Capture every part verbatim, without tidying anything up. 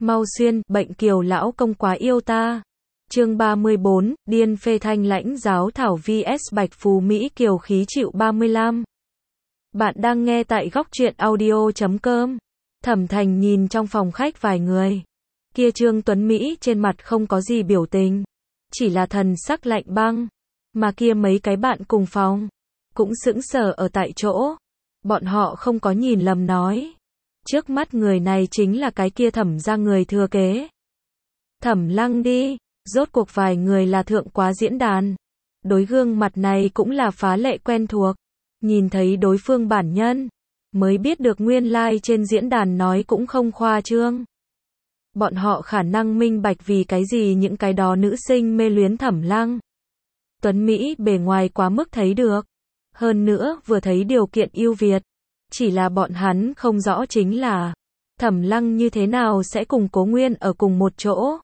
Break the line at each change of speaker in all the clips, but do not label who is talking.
Mau xuyên, bệnh kiều lão công quá yêu ta. Chương ba mươi bốn, điên phê thanh lãnh giáo thảo vs Bạch Phú Mỹ kiều khí chịu ba mươi lăm. Bạn đang nghe tại góc truyện audio chấm com. Thẩm Thành nhìn trong phòng khách vài người. Kia Trương Tuấn Mỹ trên mặt không có gì biểu tình, chỉ là thần sắc lạnh băng. Mà kia mấy cái bạn cùng phòng cũng sững sờ ở tại chỗ. Bọn họ không có nhìn lầm nói, trước mắt người này chính là cái kia Thẩm gia người thừa kế. Thẩm Lăng đi, rốt cuộc vài người là thượng quá diễn đàn. Đối gương mặt này cũng là phá lệ quen thuộc. Nhìn thấy đối phương bản nhân, mới biết được nguyên lai like trên diễn đàn nói cũng không khoa trương. Bọn họ khả năng minh bạch vì cái gì những cái đó nữ sinh mê luyến Thẩm Lăng. Tuấn Mỹ bề ngoài quá mức thấy được. Hơn nữa vừa thấy điều kiện ưu việt. Chỉ là bọn hắn không rõ chính là Thẩm Lăng như thế nào sẽ cùng Cố Nguyên ở cùng một chỗ.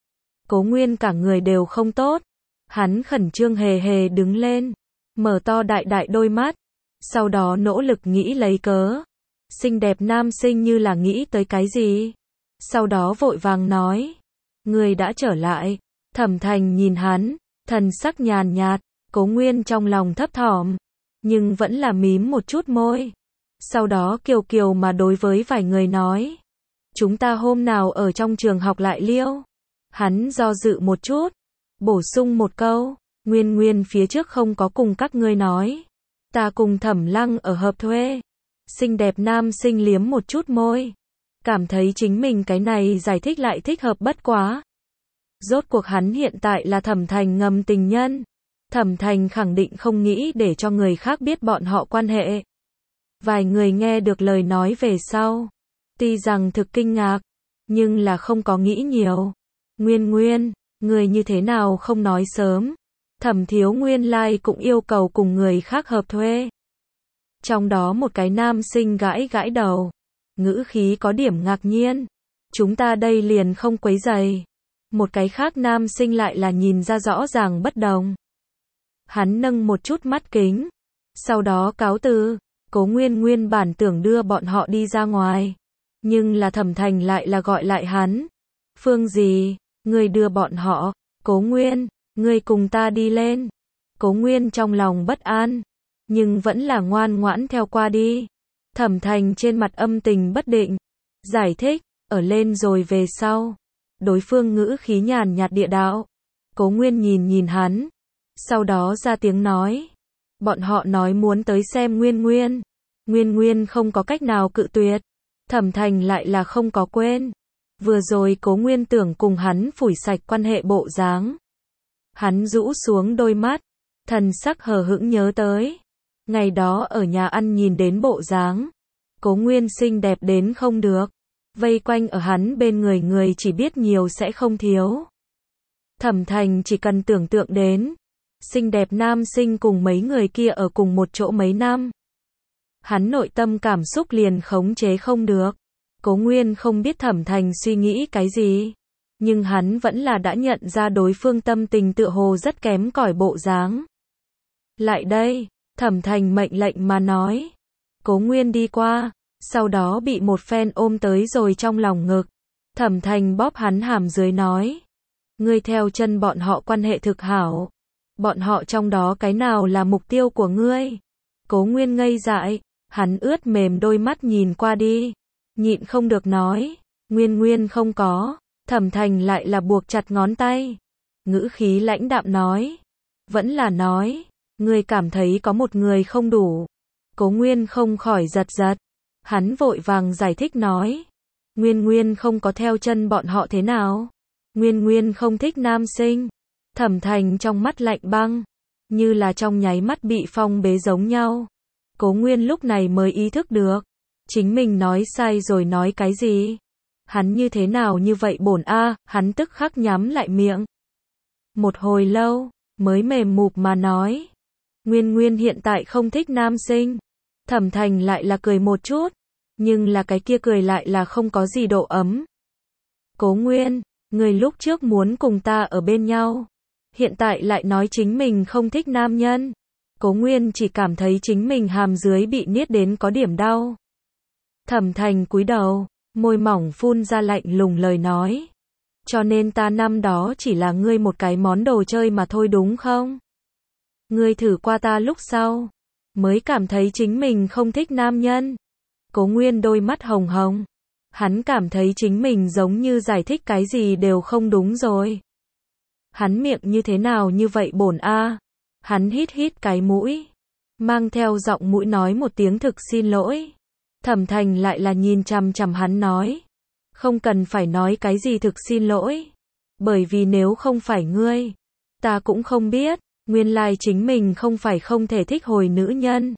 Cố Nguyên cả người đều không tốt. Hắn khẩn trương hề hề đứng lên, mở to đại đại đôi mắt. Sau đó nỗ lực nghĩ lấy cớ. Xinh đẹp nam sinh như là nghĩ tới cái gì. Sau đó vội vàng nói, người đã trở lại. Thẩm Thành nhìn hắn, thần sắc nhàn nhạt. Cố Nguyên trong lòng thấp thỏm, nhưng vẫn là mím một chút môi. Sau đó kiều kiều mà đối với vài người nói, chúng ta hôm nào ở trong trường học lại liêu. Hắn do dự một chút, bổ sung một câu, Nguyên Nguyên phía trước không có cùng các ngươi nói, ta cùng Thẩm Lăng ở hợp thuê. Xinh đẹp nam sinh liếm một chút môi, cảm thấy chính mình cái này giải thích lại thích hợp bất quá. Rốt cuộc hắn hiện tại là Thẩm Thành ngầm tình nhân. Thẩm Thành khẳng định không nghĩ để cho người khác biết bọn họ quan hệ. Vài người nghe được lời nói về sau, tuy rằng thực kinh ngạc, nhưng là không có nghĩ nhiều. Nguyên Nguyên, người như thế nào không nói sớm? Thẩm thiếu nguyên lai like cũng yêu cầu cùng người khác hợp thuê. Trong đó một cái nam sinh gãi gãi đầu, ngữ khí có điểm ngạc nhiên. Chúng ta đây liền không quấy rầy. Một cái khác nam sinh lại là nhìn ra rõ ràng bất đồng. Hắn nâng một chút mắt kính, sau đó cáo từ. Cố Nguyên nguyên bản tưởng đưa bọn họ đi ra ngoài, nhưng là Thẩm Thành lại là gọi lại hắn. Phương gì, ngươi đưa bọn họ? Cố Nguyên, ngươi cùng ta đi lên. Cố Nguyên trong lòng bất an, nhưng vẫn là ngoan ngoãn theo qua đi. Thẩm Thành trên mặt âm tình bất định, giải thích, ở lên rồi về sau. Đối phương ngữ khí nhàn nhạt địa đạo. Cố Nguyên nhìn nhìn hắn, sau đó ra tiếng nói, bọn họ nói muốn tới xem Nguyên Nguyên. Nguyên Nguyên không có cách nào cự tuyệt. Thẩm Thành lại là không có quên. Vừa rồi Cố Nguyên tưởng cùng hắn phủi sạch quan hệ bộ dáng. Hắn rũ xuống đôi mắt, thần sắc hờ hững nhớ tới. Ngày đó ở nhà ăn nhìn đến bộ dáng. Cố Nguyên xinh đẹp đến không được. Vây quanh ở hắn bên người người chỉ biết nhiều sẽ không thiếu. Thẩm Thành chỉ cần tưởng tượng đến xinh đẹp nam sinh cùng mấy người kia ở cùng một chỗ mấy năm. Hắn nội tâm cảm xúc liền khống chế không được. Cố Nguyên không biết Thẩm Thành suy nghĩ cái gì, nhưng hắn vẫn là đã nhận ra đối phương tâm tình tựa hồ rất kém cỏi bộ dáng. Lại đây, Thẩm Thành mệnh lệnh mà nói. Cố Nguyên đi qua, sau đó bị một phen ôm tới rồi trong lòng ngực. Thẩm Thành bóp hắn hàm dưới nói, ngươi theo chân bọn họ quan hệ thực hảo. Bọn họ trong đó cái nào là mục tiêu của ngươi? Cố Nguyên ngây dại, hắn ướt mềm đôi mắt nhìn qua đi, nhịn không được nói, Nguyên Nguyên không có. Thẩm Thành lại là buộc chặt ngón tay, ngữ khí lãnh đạm nói, vẫn là nói, ngươi cảm thấy có một người không đủ. Cố Nguyên không khỏi giật giật, hắn vội vàng giải thích nói, Nguyên Nguyên không có theo chân bọn họ thế nào? Nguyên Nguyên không thích nam sinh. Thẩm Thành trong mắt lạnh băng, như là trong nháy mắt bị phong bế giống nhau. Cố Nguyên lúc này mới ý thức được, chính mình nói sai rồi nói cái gì. Hắn như thế nào như vậy bổn a, à, hắn tức khắc nhắm lại miệng. Một hồi lâu, mới mềm mụp mà nói, Nguyên Nguyên hiện tại không thích nam sinh. Thẩm Thành lại là cười một chút, nhưng là cái kia cười lại là không có gì độ ấm. Cố Nguyên, người lúc trước muốn cùng ta ở bên nhau, hiện tại lại nói chính mình không thích nam nhân. Cố Nguyên chỉ cảm thấy chính mình hàm dưới bị niết đến có điểm đau. Thẩm Thành cúi đầu, môi mỏng phun ra lạnh lùng lời nói. Cho nên ta năm đó chỉ là ngươi một cái món đồ chơi mà thôi đúng không? Ngươi thử qua ta lúc sau, mới cảm thấy chính mình không thích nam nhân. Cố Nguyên đôi mắt hồng hồng. Hắn cảm thấy chính mình giống như giải thích cái gì đều không đúng rồi. Hắn miệng như thế nào như vậy bổn a? Hắn hít hít cái mũi, mang theo giọng mũi nói một tiếng thực xin lỗi. Thẩm Thành lại là nhìn chằm chằm hắn nói, không cần phải nói cái gì thực xin lỗi, bởi vì nếu không phải ngươi, ta cũng không biết, nguyên lai chính mình không phải không thể thích hồi nữ nhân.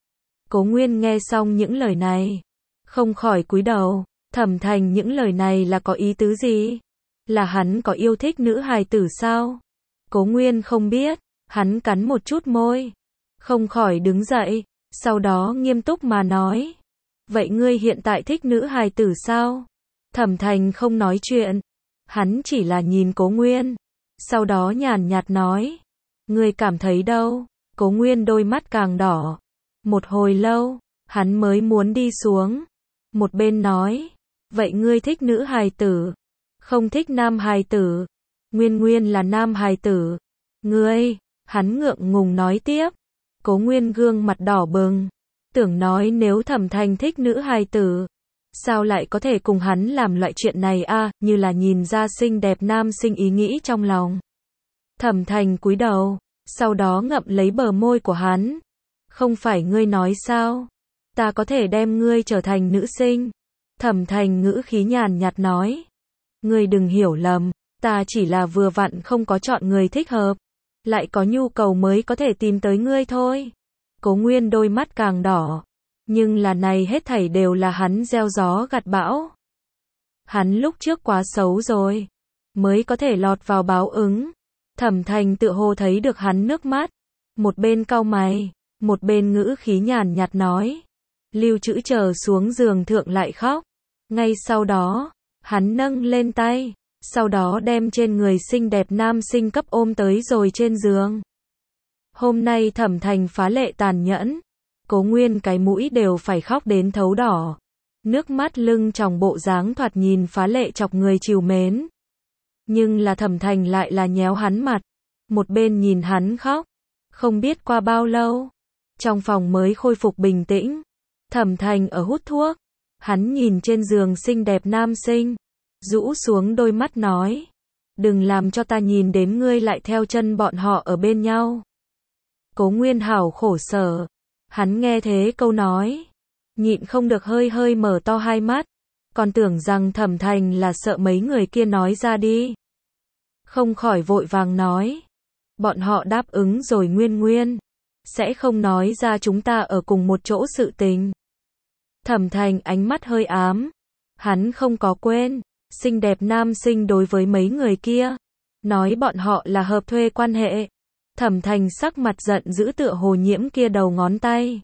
Cố Nguyên nghe xong những lời này, không khỏi cúi đầu. Thẩm Thành những lời này là có ý tứ gì? Là hắn có yêu thích nữ hài tử sao? Cố Nguyên không biết, hắn cắn một chút môi, không khỏi đứng dậy, sau đó nghiêm túc mà nói, vậy ngươi hiện tại thích nữ hài tử sao? Thẩm Thành không nói chuyện, hắn chỉ là nhìn Cố Nguyên, sau đó nhàn nhạt nói, ngươi cảm thấy đâu? Cố Nguyên đôi mắt càng đỏ, một hồi lâu, hắn mới muốn đi xuống, một bên nói, vậy ngươi thích nữ hài tử, không thích nam hài tử? Nguyên Nguyên là nam hài tử. Ngươi, hắn ngượng ngùng nói tiếp. Cố Nguyên gương mặt đỏ bừng, tưởng nói nếu Thẩm Thành thích nữ hài tử, sao lại có thể cùng hắn làm loại chuyện này a, à, như là nhìn ra xinh đẹp nam sinh ý nghĩ trong lòng. Thẩm Thành cúi đầu, sau đó ngậm lấy bờ môi của hắn. Không phải ngươi nói sao? Ta có thể đem ngươi trở thành nữ sinh. Thẩm Thành ngữ khí nhàn nhạt nói. Ngươi đừng hiểu lầm, ta chỉ là vừa vặn không có chọn người thích hợp, lại có nhu cầu mới có thể tìm tới ngươi thôi. Cố Nguyên đôi mắt càng đỏ, nhưng là này hết thảy đều là hắn gieo gió gặt bão. Hắn lúc trước quá xấu rồi, mới có thể lọt vào báo ứng. Thẩm Thành tựa hồ thấy được hắn nước mắt, một bên cau mày, một bên ngữ khí nhàn nhạt nói. Lưu Trữ chờ xuống giường thượng lại khóc. Ngay sau đó, hắn nâng lên tay, sau đó đem trên người xinh đẹp nam sinh cấp ôm tới rồi trên giường. Hôm nay Thẩm Thành phá lệ tàn nhẫn, Cố Nguyên cái mũi đều phải khóc đến thấu đỏ. Nước mắt lưng tròng bộ dáng thoạt nhìn phá lệ chọc người trìu mến. Nhưng là Thẩm Thành lại là nhéo hắn mặt, một bên nhìn hắn khóc. Không biết qua bao lâu, trong phòng mới khôi phục bình tĩnh. Thẩm Thành ở hút thuốc, hắn nhìn trên giường xinh đẹp nam sinh, rũ xuống đôi mắt nói, đừng làm cho ta nhìn đến ngươi lại theo chân bọn họ ở bên nhau. Cố Nguyên hảo khổ sở, hắn nghe thế câu nói, nhịn không được hơi hơi mở to hai mắt, còn tưởng rằng Thẩm Thành là sợ mấy người kia nói ra đi. Không khỏi vội vàng nói, bọn họ đáp ứng rồi Nguyên Nguyên, sẽ không nói ra chúng ta ở cùng một chỗ sự tình. Thẩm Thành ánh mắt hơi ám, hắn không có quên, xinh đẹp nam sinh đối với mấy người kia, nói bọn họ là hợp thuê quan hệ. Thẩm Thành sắc mặt giận dữ tựa hồ nhiễm kia đầu ngón tay.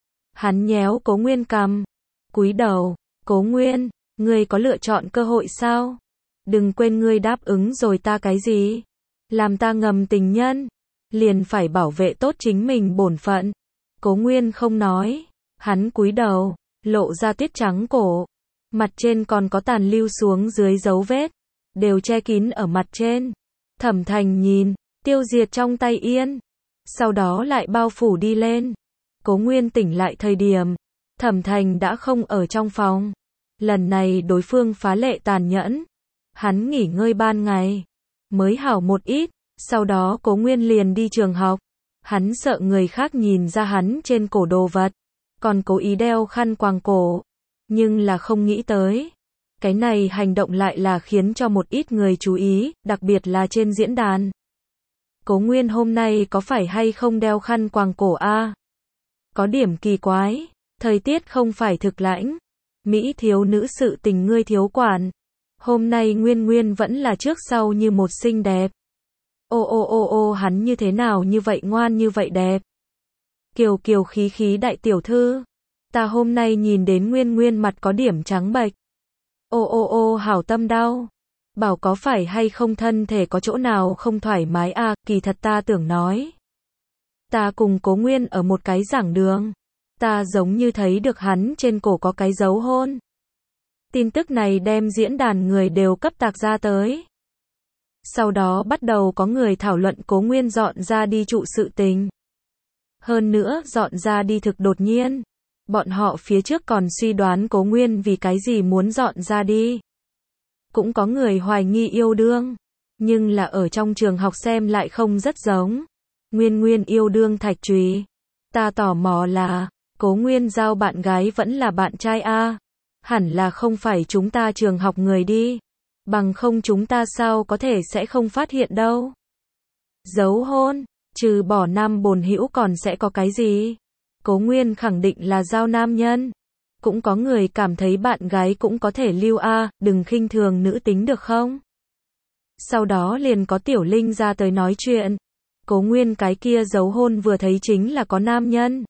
Hắn nhéo Cố Nguyên cằm, cúi đầu, Cố Nguyên, ngươi có lựa chọn cơ hội sao? Đừng quên ngươi đáp ứng rồi ta cái gì? Làm ta ngầm tình nhân, liền phải bảo vệ tốt chính mình bổn phận. Cố Nguyên không nói, hắn cúi đầu, lộ ra tuyết trắng cổ, mặt trên còn có tàn lưu xuống dưới dấu vết, đều che kín ở mặt trên. Thẩm Thành nhìn, tiêu diệt trong tay yên, sau đó lại bao phủ đi lên. Cố Nguyên tỉnh lại thời điểm, Thẩm Thành đã không ở trong phòng. Lần này đối phương phá lệ tàn nhẫn, hắn nghỉ ngơi ban ngày, mới hảo một ít, sau đó Cố Nguyên liền đi trường học. Hắn sợ người khác nhìn ra hắn trên cổ đồ vật, còn cố ý đeo khăn quàng cổ, nhưng là không nghĩ tới. Cái này hành động lại là khiến cho một ít người chú ý, đặc biệt là trên diễn đàn. Cố Nguyên hôm nay có phải hay không đeo khăn quàng cổ a? À? Có điểm kỳ quái, thời tiết không phải thực lãnh. Mỹ thiếu nữ sự tình ngươi thiếu quản. Hôm nay Nguyên Nguyên vẫn là trước sau như một xinh đẹp. Ô ô ô ô hắn như thế nào như vậy ngoan như vậy đẹp. Kiều kiều khí khí đại tiểu thư. Ta hôm nay nhìn đến Nguyên Nguyên mặt có điểm trắng bệch. Ô ô ô hảo tâm đau. Bảo có phải hay không thân thể có chỗ nào không thoải mái à, kỳ thật ta tưởng nói. Ta cùng Cố Nguyên ở một cái giảng đường. Ta giống như thấy được hắn trên cổ có cái dấu hôn. Tin tức này đem diễn đàn người đều cấp tạc ra tới. Sau đó bắt đầu có người thảo luận Cố Nguyên dọn ra đi trụ sự tình. Hơn nữa, dọn ra đi thực đột nhiên. Bọn họ phía trước còn suy đoán Cố Nguyên vì cái gì muốn dọn ra đi. Cũng có người hoài nghi yêu đương. Nhưng là ở trong trường học xem lại không rất giống. Nguyên Nguyên yêu đương Thạch Trùy. Ta tò mò là, Cố Nguyên giao bạn gái vẫn là bạn trai a? Hẳn là không phải chúng ta trường học người đi. Bằng không chúng ta sao có thể sẽ không phát hiện đâu. Giấu hôn, trừ bỏ nam bồn hữu còn sẽ có cái gì? Cố Nguyên khẳng định là giao nam nhân. Cũng có người cảm thấy bạn gái cũng có thể lưu a, đừng khinh thường nữ tính được không? Sau đó liền có Tiểu Linh ra tới nói chuyện. Cố Nguyên cái kia giấu hôn vừa thấy chính là có nam nhân.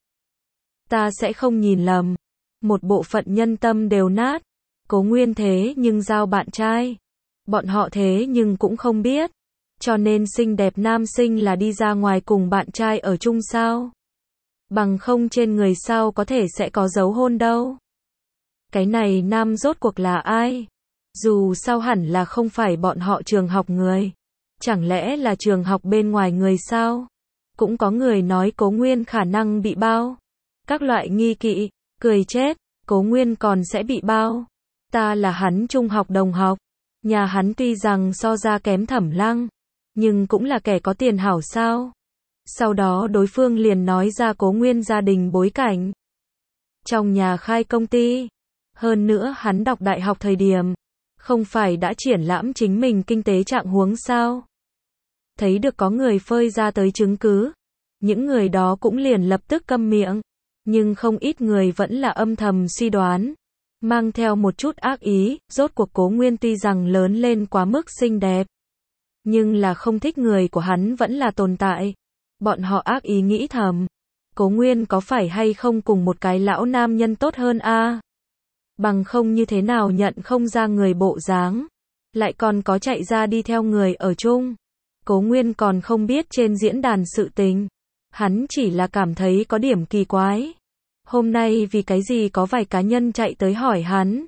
Ta sẽ không nhìn lầm. Một bộ phận nhân tâm đều nát. Cố Nguyên thế nhưng giao bạn trai. Bọn họ thế nhưng cũng không biết. Cho nên xinh đẹp nam sinh là đi ra ngoài cùng bạn trai ở chung sao? Bằng không trên người sao có thể sẽ có dấu hôn đâu. Cái này nam rốt cuộc là ai? Dù sao hẳn là không phải bọn họ trường học người. Chẳng lẽ là trường học bên ngoài người sao? Cũng có người nói Cố Nguyên khả năng bị bao. Các loại nghi kỵ, cười chết, Cố Nguyên còn sẽ bị bao. Ta là hắn trung học đồng học. Nhà hắn tuy rằng so ra kém Thẩm Lăng, nhưng cũng là kẻ có tiền hảo sao. Sau đó đối phương liền nói ra Cố Nguyên gia đình bối cảnh. Trong nhà khai công ty. Hơn nữa hắn đọc đại học thời điểm, không phải đã triển lãm chính mình kinh tế trạng huống sao. Thấy được có người phơi ra tới chứng cứ. Những người đó cũng liền lập tức câm miệng. Nhưng không ít người vẫn là âm thầm suy đoán. Mang theo một chút ác ý, rốt cuộc Cố Nguyên tuy rằng lớn lên quá mức xinh đẹp. Nhưng là không thích người của hắn vẫn là tồn tại. Bọn họ ác ý nghĩ thầm. Cố Nguyên có phải hay không cùng một cái lão nam nhân tốt hơn a? Bằng không như thế nào nhận không ra người bộ dáng. Lại còn có chạy ra đi theo người ở chung. Cố Nguyên còn không biết trên diễn đàn sự tình. Hắn chỉ là cảm thấy có điểm kỳ quái. Hôm nay vì cái gì có vài cá nhân chạy tới hỏi hắn.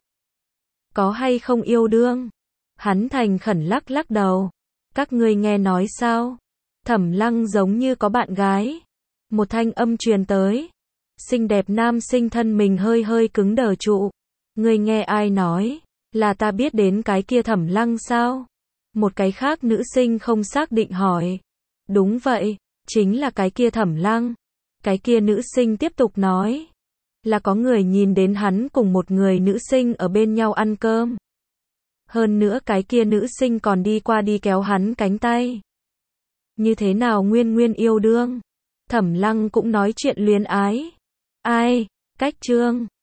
Có hay không yêu đương? Hắn thành khẩn lắc lắc đầu. Các ngươi nghe nói sao? Thẩm Lăng giống như có bạn gái. Một thanh âm truyền tới. Xinh đẹp nam sinh thân mình hơi hơi cứng đờ trụ. Ngươi nghe ai nói? Là ta biết đến cái kia Thẩm Lăng sao? Một cái khác nữ sinh không xác định hỏi. Đúng vậy, chính là cái kia Thẩm Lăng. Cái kia nữ sinh tiếp tục nói. Là có người nhìn đến hắn cùng một người nữ sinh ở bên nhau ăn cơm. Hơn nữa cái kia nữ sinh còn đi qua đi kéo hắn cánh tay. Như thế nào Nguyên Nguyên yêu đương? Thẩm Lăng cũng nói chuyện luyến ái. Ai? Cách chương.